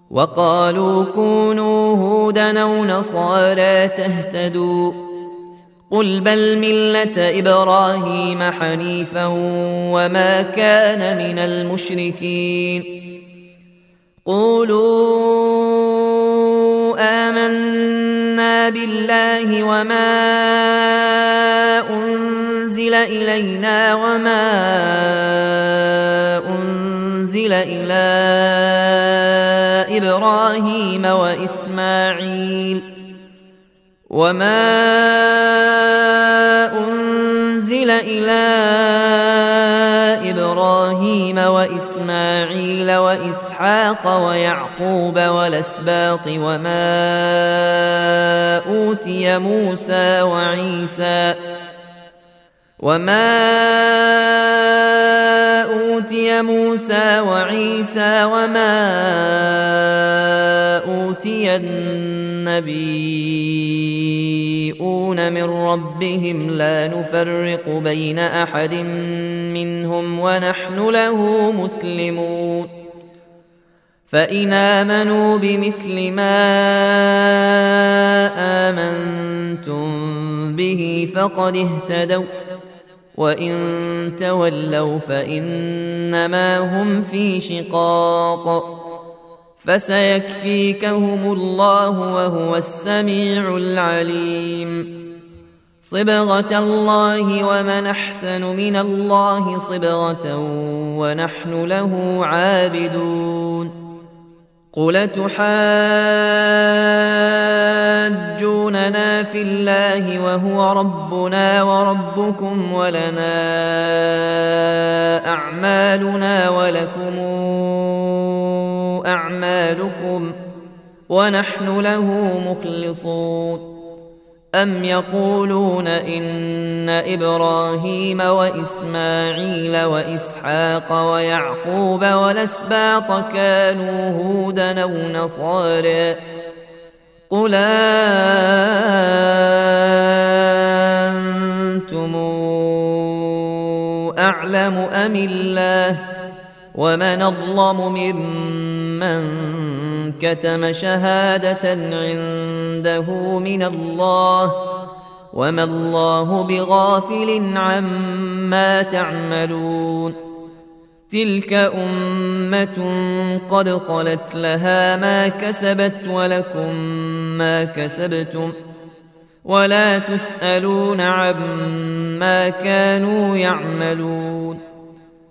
وقالوا كونوا هودا أو نصارى تهتدوا قل بل ملة إبراهيم حنيفا وما كان من المشركين قولوا آمنا بالله وما أنزل إلينا وما أنزل إلى إبراهيم وإسماعيل وإسحاق ويعقوب والأسباط وما أوتي موسى وعيسى وما أوتي النبيون من ربهم لا نفرق بين أحد منهم ونحن له مسلمون فإن آمنوا بمثل ما آمنتم به فقد اهتدوا وإن تولوا فإنما هم في شقاق فسيكفيكهم الله وهو السميع العليم صبغة الله ومن أحسن من الله صبغة ونحن له عابدون قل تحاجوننا في الله وهو ربنا وربكم ولنا أعمالنا ولكم أعمالكم ونحن له مخلصون أم يقولون إن إبراهيم وإسماعيل وإسحاق ويعقوب والأسباط كانوا هودا أو نصارى قل أنتم أعلم أم الله ومن أظلم ممن كتم شهادة عنده من الله وما الله بغافل عما تعملون تلك أمة قد خلت لها ما كسبت ولكم ما كسبتم ولا تسألون عما كانوا يعملون